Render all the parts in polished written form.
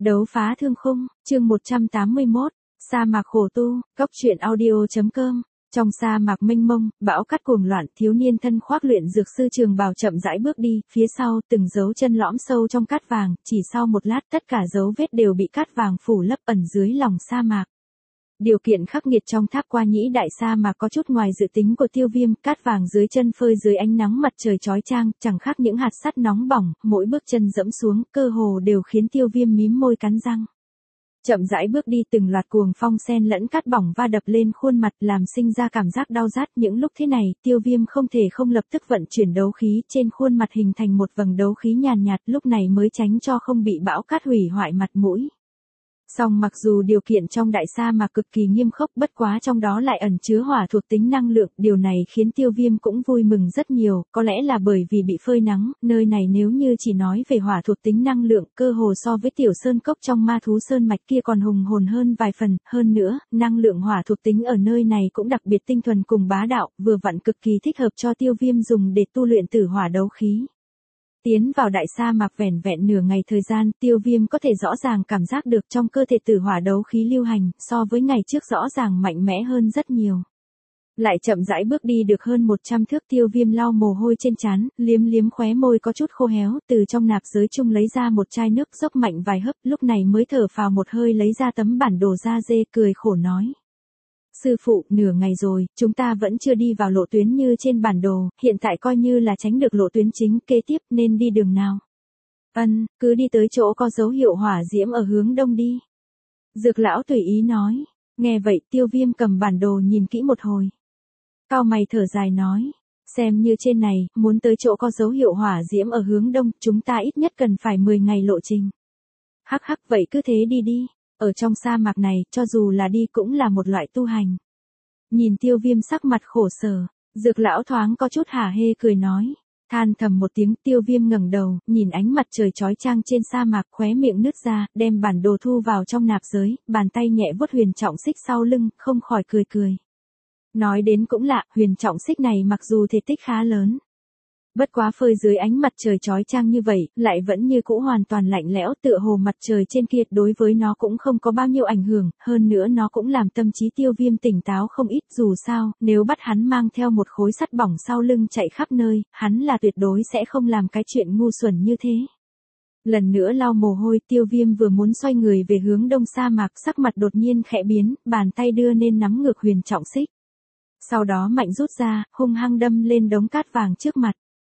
Đấu phá thương khung, chương 181, sa mạc khổ tu, Cốc truyện audio.com. Trong sa mạc mênh mông, bão cát cuồng loạn, thiếu niên thân khoác luyện dược sư trường bào chậm rãi bước đi, phía sau từng dấu chân lõm sâu trong cát vàng, chỉ sau một lát tất cả dấu vết đều bị cát vàng phủ lấp ẩn dưới lòng sa mạc. Điều kiện khắc nghiệt trong tháp qua nhĩ đại sa mạc có chút ngoài dự tính của Tiêu Viêm, cát vàng dưới chân phơi dưới ánh nắng mặt trời chói chang, chẳng khác những hạt sắt nóng bỏng, mỗi bước chân dẫm xuống, cơ hồ đều khiến Tiêu Viêm mím môi cắn răng. Chậm rãi bước đi, từng loạt cuồng phong xen lẫn cát bỏng va đập lên khuôn mặt làm sinh ra cảm giác đau rát. Những lúc thế này, Tiêu Viêm không thể không lập tức vận chuyển đấu khí, trên khuôn mặt hình thành một vầng đấu khí nhàn nhạt, lúc này mới tránh cho không bị bão cát hủy hoại mặt mũi. Song mặc dù điều kiện trong đại sa mạc cực kỳ nghiêm khốc, bất quá trong đó lại ẩn chứa hỏa thuộc tính năng lượng, điều này khiến Tiêu Viêm cũng vui mừng rất nhiều, có lẽ là bởi vì bị phơi nắng, nơi này nếu như chỉ nói về hỏa thuộc tính năng lượng, cơ hồ so với tiểu sơn cốc trong ma thú sơn mạch kia còn hùng hồn hơn vài phần, hơn nữa, năng lượng hỏa thuộc tính ở nơi này cũng đặc biệt tinh thuần cùng bá đạo, vừa vặn cực kỳ thích hợp cho Tiêu Viêm dùng để tu luyện tử hỏa đấu khí. Tiến vào đại sa mạc vẻn vẹn nửa ngày thời gian, Tiêu Viêm có thể rõ ràng cảm giác được trong cơ thể tử hỏa đấu khí lưu hành, so với ngày trước rõ ràng mạnh mẽ hơn rất nhiều. Lại chậm rãi bước đi được hơn 100 thước, Tiêu Viêm lau mồ hôi trên trán, liếm liếm khóe môi có chút khô héo, từ trong nạp giới chung lấy ra một chai nước, dốc mạnh vài hớp, lúc này mới thở phào một hơi, lấy ra tấm bản đồ da dê, cười khổ nói. Sư phụ, nửa ngày rồi, chúng ta vẫn chưa đi vào lộ tuyến như trên bản đồ, hiện tại coi như là tránh được lộ tuyến chính, kế tiếp nên đi đường nào? Cứ đi tới chỗ có dấu hiệu hỏa diễm ở hướng đông đi. Dược lão tùy ý nói. Nghe vậy, Tiêu Viêm cầm bản đồ nhìn kỹ một hồi. Cau mày thở dài nói. Xem như trên này, muốn tới chỗ có dấu hiệu hỏa diễm ở hướng đông, chúng ta ít nhất cần phải 10 ngày lộ trình. Hắc hắc, vậy cứ thế đi đi. Ở trong sa mạc này, cho dù là đi cũng là một loại tu hành. Nhìn Tiêu Viêm sắc mặt khổ sở, dược lão thoáng có chút hả hê cười nói. Than thầm một tiếng, Tiêu Viêm ngẩng đầu, nhìn ánh mặt trời chói chang trên sa mạc, khóe miệng nứt ra, đem bản đồ thu vào trong nạp giới, bàn tay nhẹ vuốt huyền trọng xích sau lưng, không khỏi cười cười. Nói đến cũng lạ, huyền trọng xích này mặc dù thể tích khá lớn, bất quá phơi dưới ánh mặt trời chói chang như vậy, lại vẫn như cũ hoàn toàn lạnh lẽo, tựa hồ mặt trời trên kia đối với nó cũng không có bao nhiêu ảnh hưởng, hơn nữa nó cũng làm tâm trí Tiêu Viêm tỉnh táo không ít, dù sao, nếu bắt hắn mang theo một khối sắt bỏng sau lưng chạy khắp nơi, hắn là tuyệt đối sẽ không làm cái chuyện ngu xuẩn như thế. Lần nữa lau mồ hôi, Tiêu Viêm vừa muốn xoay người về hướng đông sa mạc, sắc mặt đột nhiên khẽ biến, bàn tay đưa nên nắm ngược huyền trọng xích. Sau đó mạnh rút ra, hung hăng đâm lên đống cát vàng trước mặt.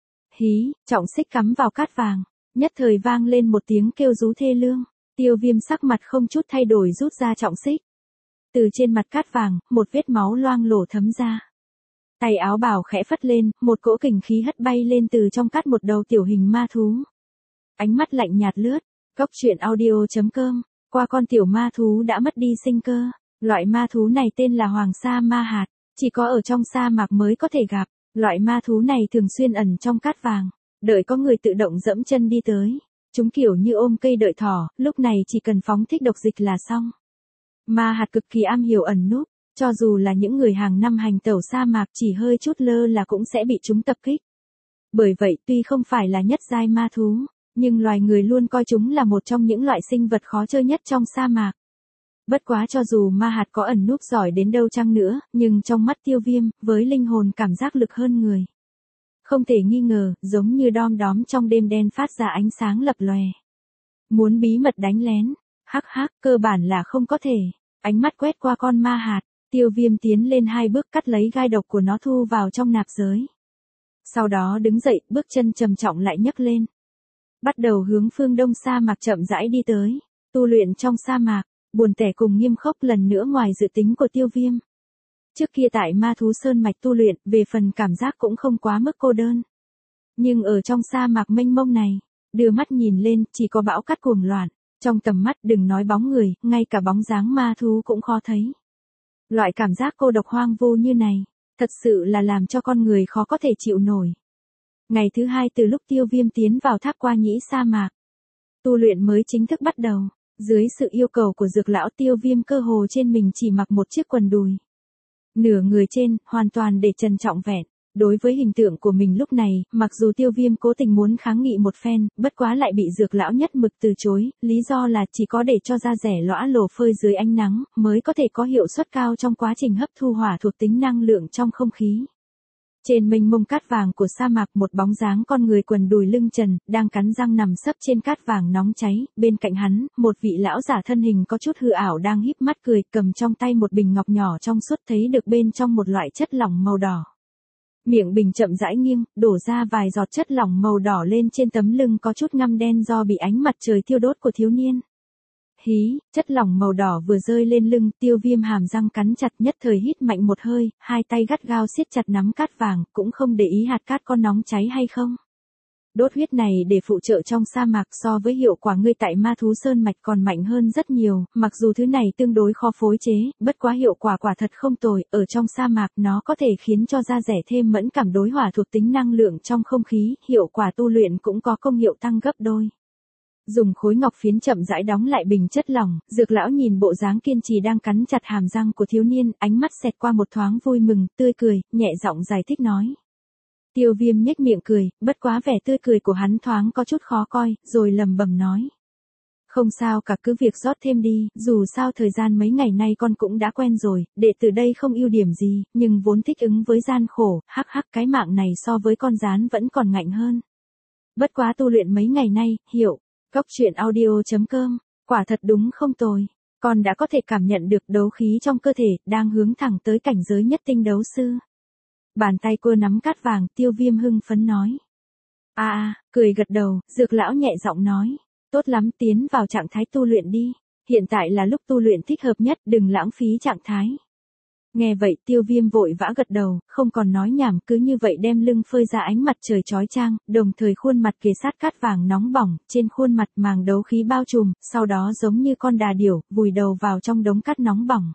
Hí, trọng xích cắm vào cát vàng, nhất thời vang lên một tiếng kêu rú thê lương. Tiêu Viêm sắc mặt không chút thay đổi rút ra trọng xích. Từ trên mặt cát vàng, một vết máu loang lổ thấm ra. Tay áo bào khẽ phất lên, một cỗ kình khí hất bay lên từ trong cát một đầu tiểu hình ma thú. Ánh mắt lạnh nhạt lướt, Cốc truyện audio.com, qua con tiểu ma thú đã mất đi sinh cơ. Loại ma thú này tên là Hoàng Sa Ma Hạt, chỉ có ở trong sa mạc mới có thể gặp. Loại ma thú này thường xuyên ẩn trong cát vàng, đợi có người tự động dẫm chân đi tới. Chúng kiểu như ôm cây đợi thỏ, lúc này chỉ cần phóng thích độc dịch là xong. Ma hạt cực kỳ am hiểu ẩn núp, cho dù là những người hàng năm hành tẩu sa mạc chỉ hơi chút lơ là cũng sẽ bị chúng tập kích. Bởi vậy tuy không phải là nhất giai ma thú, nhưng loài người luôn coi chúng là một trong những loại sinh vật khó chơi nhất trong sa mạc. Bất quá cho dù ma hạt có ẩn núp giỏi đến đâu chăng nữa, nhưng trong mắt Tiêu Viêm, với linh hồn cảm giác lực hơn người. Không thể nghi ngờ, giống như đom đóm trong đêm đen phát ra ánh sáng lập lòe. Muốn bí mật đánh lén, hắc hắc, cơ bản là không có thể. Ánh mắt quét qua con ma hạt, Tiêu Viêm tiến lên 2 bước cắt lấy gai độc của nó thu vào trong nạp giới. Sau đó đứng dậy, bước chân trầm trọng lại nhấc lên. Bắt đầu hướng phương đông sa mạc chậm rãi đi tới, tu luyện trong sa mạc. Buồn tẻ cùng nghiêm khốc lần nữa ngoài dự tính của Tiêu Viêm. Trước kia tại ma thú sơn mạch tu luyện, về phần cảm giác cũng không quá mức cô đơn. Nhưng ở trong sa mạc mênh mông này, đưa mắt nhìn lên, chỉ có bão cát cuồng loạn, trong tầm mắt đừng nói bóng người, ngay cả bóng dáng ma thú cũng khó thấy. Loại cảm giác cô độc hoang vu như này, thật sự là làm cho con người khó có thể chịu nổi. Ngày thứ 2 từ lúc Tiêu Viêm tiến vào tháp qua nhĩ sa mạc, tu luyện mới chính thức bắt đầu. Dưới sự yêu cầu của dược lão, Tiêu Viêm cơ hồ trên mình chỉ mặc một chiếc quần đùi. Nửa người trên, hoàn toàn để trần trọn vẹn. Đối với hình tượng của mình lúc này, mặc dù Tiêu Viêm cố tình muốn kháng nghị một phen, bất quá lại bị Dược lão nhất mực từ chối, lý do là chỉ có để cho da rẻ lõa lồ phơi dưới ánh nắng, mới có thể có hiệu suất cao trong quá trình hấp thu hỏa thuộc tính năng lượng trong không khí. Trên mênh mông cát vàng của sa mạc, một bóng dáng con người quần đùi lưng trần, đang cắn răng nằm sấp trên cát vàng nóng cháy, bên cạnh hắn, một vị lão giả thân hình có chút hư ảo đang híp mắt cười, cầm trong tay một bình ngọc nhỏ trong suốt, thấy được bên trong một loại chất lỏng màu đỏ. Miệng bình chậm rãi nghiêng, đổ ra vài giọt chất lỏng màu đỏ lên trên tấm lưng có chút ngăm đen do bị ánh mặt trời thiêu đốt của thiếu niên. Hí, chất lỏng màu đỏ vừa rơi lên lưng, Tiêu Viêm hàm răng cắn chặt, nhất thời hít mạnh một hơi, hai tay gắt gao siết chặt nắm cát vàng, cũng không để ý hạt cát có nóng cháy hay không. Đốt huyết này để phụ trợ trong sa mạc so với hiệu quả ngươi tại ma thú sơn mạch còn mạnh hơn rất nhiều, mặc dù thứ này tương đối khó phối chế, bất quá hiệu quả quả thật không tồi, ở trong sa mạc nó có thể khiến cho da rẻ thêm mẫn cảm đối hỏa thuộc tính năng lượng trong không khí, hiệu quả tu luyện cũng có công hiệu tăng gấp đôi. Dùng khối ngọc phiến chậm rãi đóng lại bình chất lỏng, Dược lão nhìn bộ dáng kiên trì đang cắn chặt hàm răng của thiếu niên, ánh mắt xẹt qua một thoáng vui mừng, tươi cười, nhẹ giọng giải thích nói. Tiêu Viêm nhếch miệng cười, bất quá vẻ tươi cười của hắn thoáng có chút khó coi, rồi lẩm bẩm nói. Không sao cả, cứ việc rót thêm đi, dù sao thời gian mấy ngày nay con cũng đã quen rồi, đệ từ đây không ưu điểm gì, nhưng vốn thích ứng với gian khổ, hắc hắc, cái mạng này so với con gián vẫn còn ngạnh hơn. Bất quá tu luyện mấy ngày nay, hiểu. Góc truyện audio.com, quả thật đúng không tồi, con đã có thể cảm nhận được đấu khí trong cơ thể, đang hướng thẳng tới cảnh giới nhất tinh đấu sư. Bàn tay cô nắm cát vàng, Tiêu Viêm hưng phấn nói. Cười gật đầu, Dược lão nhẹ giọng nói. Tốt lắm, tiến vào trạng thái tu luyện đi. Hiện tại là lúc tu luyện thích hợp nhất, đừng lãng phí trạng thái. Nghe vậy, Tiêu Viêm vội vã gật đầu, không còn nói nhảm, cứ như vậy đem lưng phơi ra ánh mặt trời chói chang, đồng thời khuôn mặt kề sát cát vàng nóng bỏng, trên khuôn mặt màng đấu khí bao trùm, sau đó giống như con đà điểu, vùi đầu vào trong đống cát nóng bỏng.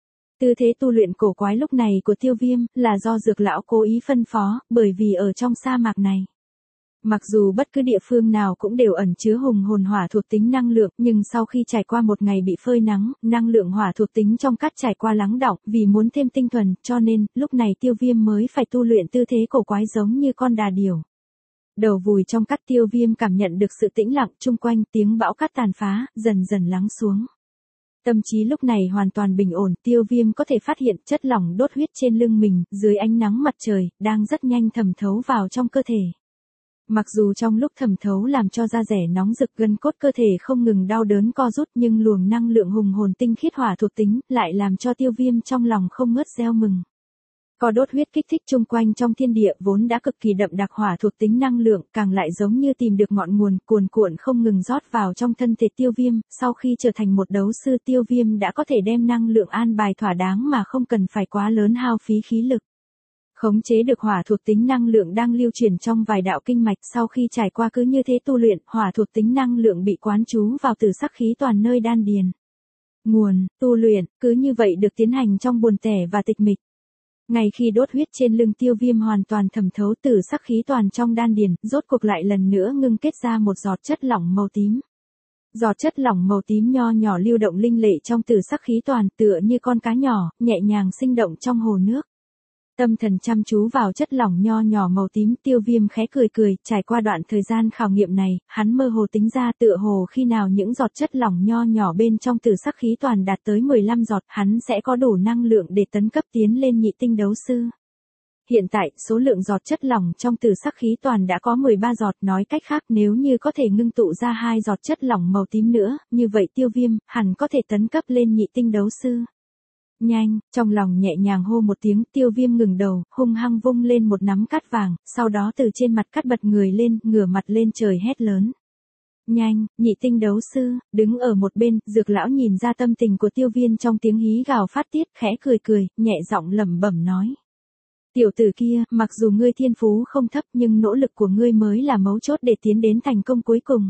Tư thế tu luyện cổ quái lúc này của Tiêu Viêm, là do Dược lão cố ý phân phó, bởi vì ở trong sa mạc này. Mặc dù bất cứ địa phương nào cũng đều ẩn chứa hùng hồn hỏa thuộc tính năng lượng, nhưng sau khi trải qua một ngày bị phơi nắng, năng lượng hỏa thuộc tính trong cát trải qua lắng đọng, vì muốn thêm tinh thuần, cho nên, lúc này Tiêu Viêm mới phải tu luyện tư thế cổ quái giống như con đà điểu. Đầu vùi trong cát, Tiêu Viêm cảm nhận được sự tĩnh lặng chung quanh, tiếng bão cát tàn phá, dần dần lắng xuống. Tâm trí lúc này hoàn toàn bình ổn, Tiêu Viêm có thể phát hiện chất lỏng đốt huyết trên lưng mình, dưới ánh nắng mặt trời, đang rất nhanh thẩm thấu vào trong cơ thể. Mặc dù trong lúc thẩm thấu làm cho da rẻ nóng rực, gân cốt cơ thể không ngừng đau đớn co rút, nhưng luồng năng lượng hùng hồn tinh khiết hỏa thuộc tính lại làm cho Tiêu Viêm trong lòng không ngớt reo mừng. Co đốt huyết kích thích chung quanh trong thiên địa vốn đã cực kỳ đậm đặc hỏa thuộc tính năng lượng, càng lại giống như tìm được ngọn nguồn, cuồn cuộn không ngừng rót vào trong thân thể Tiêu Viêm. Sau khi trở thành một đấu sư, Tiêu Viêm đã có thể đem năng lượng an bài thỏa đáng mà không cần phải quá lớn hao phí khí lực. Khống chế được hỏa thuộc tính năng lượng đang lưu chuyển trong vài đạo kinh mạch, sau khi trải qua cứ như thế tu luyện, hỏa thuộc tính năng lượng bị quán trú vào tử sắc khí toàn nơi đan điền. Nguồn, tu luyện, cứ như vậy được tiến hành trong buồn tẻ và tịch mịch. Ngay khi đốt huyết trên lưng Tiêu Viêm hoàn toàn thẩm thấu tử sắc khí toàn trong đan điền, rốt cuộc lại lần nữa ngưng kết ra một giọt chất lỏng màu tím. Giọt chất lỏng màu tím nho nhỏ lưu động linh lệ trong tử sắc khí toàn, tựa như con cá nhỏ, nhẹ nhàng sinh động trong hồ nước. Tâm thần chăm chú vào chất lỏng nho nhỏ màu tím, Tiêu Viêm khẽ cười cười, trải qua đoạn thời gian khảo nghiệm này, hắn mơ hồ tính ra tựa hồ khi nào những giọt chất lỏng nho nhỏ bên trong tử sắc khí toàn đạt tới 15 giọt, hắn sẽ có đủ năng lượng để tấn cấp tiến lên nhị tinh đấu sư. Hiện tại, số lượng giọt chất lỏng trong tử sắc khí toàn đã có 13 giọt, nói cách khác nếu như có thể ngưng tụ ra 2 giọt chất lỏng màu tím nữa, như vậy Tiêu Viêm hẳn có thể tấn cấp lên nhị tinh đấu sư. Nhanh, trong lòng nhẹ nhàng hô một tiếng, Tiêu Viêm ngừng đầu, hung hăng vung lên một nắm cát vàng, sau đó từ trên mặt cát bật người lên, ngửa mặt lên trời hét lớn. Nhanh, nhị tinh đấu sư, đứng ở một bên, Dược lão nhìn ra tâm tình của Tiêu Viêm trong tiếng hí gào phát tiết, khẽ cười cười, nhẹ giọng lẩm bẩm nói. Tiểu tử kia, mặc dù ngươi thiên phú không thấp nhưng nỗ lực của ngươi mới là mấu chốt để tiến đến thành công cuối cùng.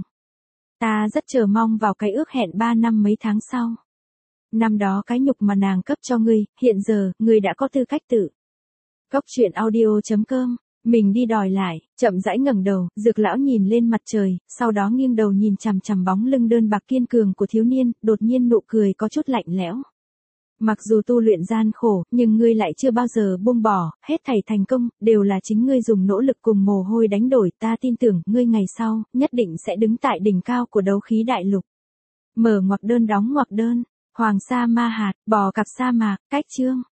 Ta rất chờ mong vào cái ước hẹn 3 năm mấy tháng sau. Năm đó cái nhục mà nàng cấp cho ngươi, hiện giờ, ngươi đã có tư cách tự. Góc truyện audio.com, mình đi đòi lại, chậm rãi ngẩng đầu, Dược lão nhìn lên mặt trời, sau đó nghiêng đầu nhìn chằm chằm bóng lưng đơn bạc kiên cường của thiếu niên, đột nhiên nụ cười có chút lạnh lẽo. Mặc dù tu luyện gian khổ, nhưng ngươi lại chưa bao giờ buông bỏ, hết thảy thành công, đều là chính ngươi dùng nỗ lực cùng mồ hôi đánh đổi, ta tin tưởng, ngươi ngày sau, nhất định sẽ đứng tại đỉnh cao của đấu khí đại lục. Mở ngoặc đơn đóng ngoặc đơn, Hoàng sa ma hạt, bò cặp sa mạc, cách chương.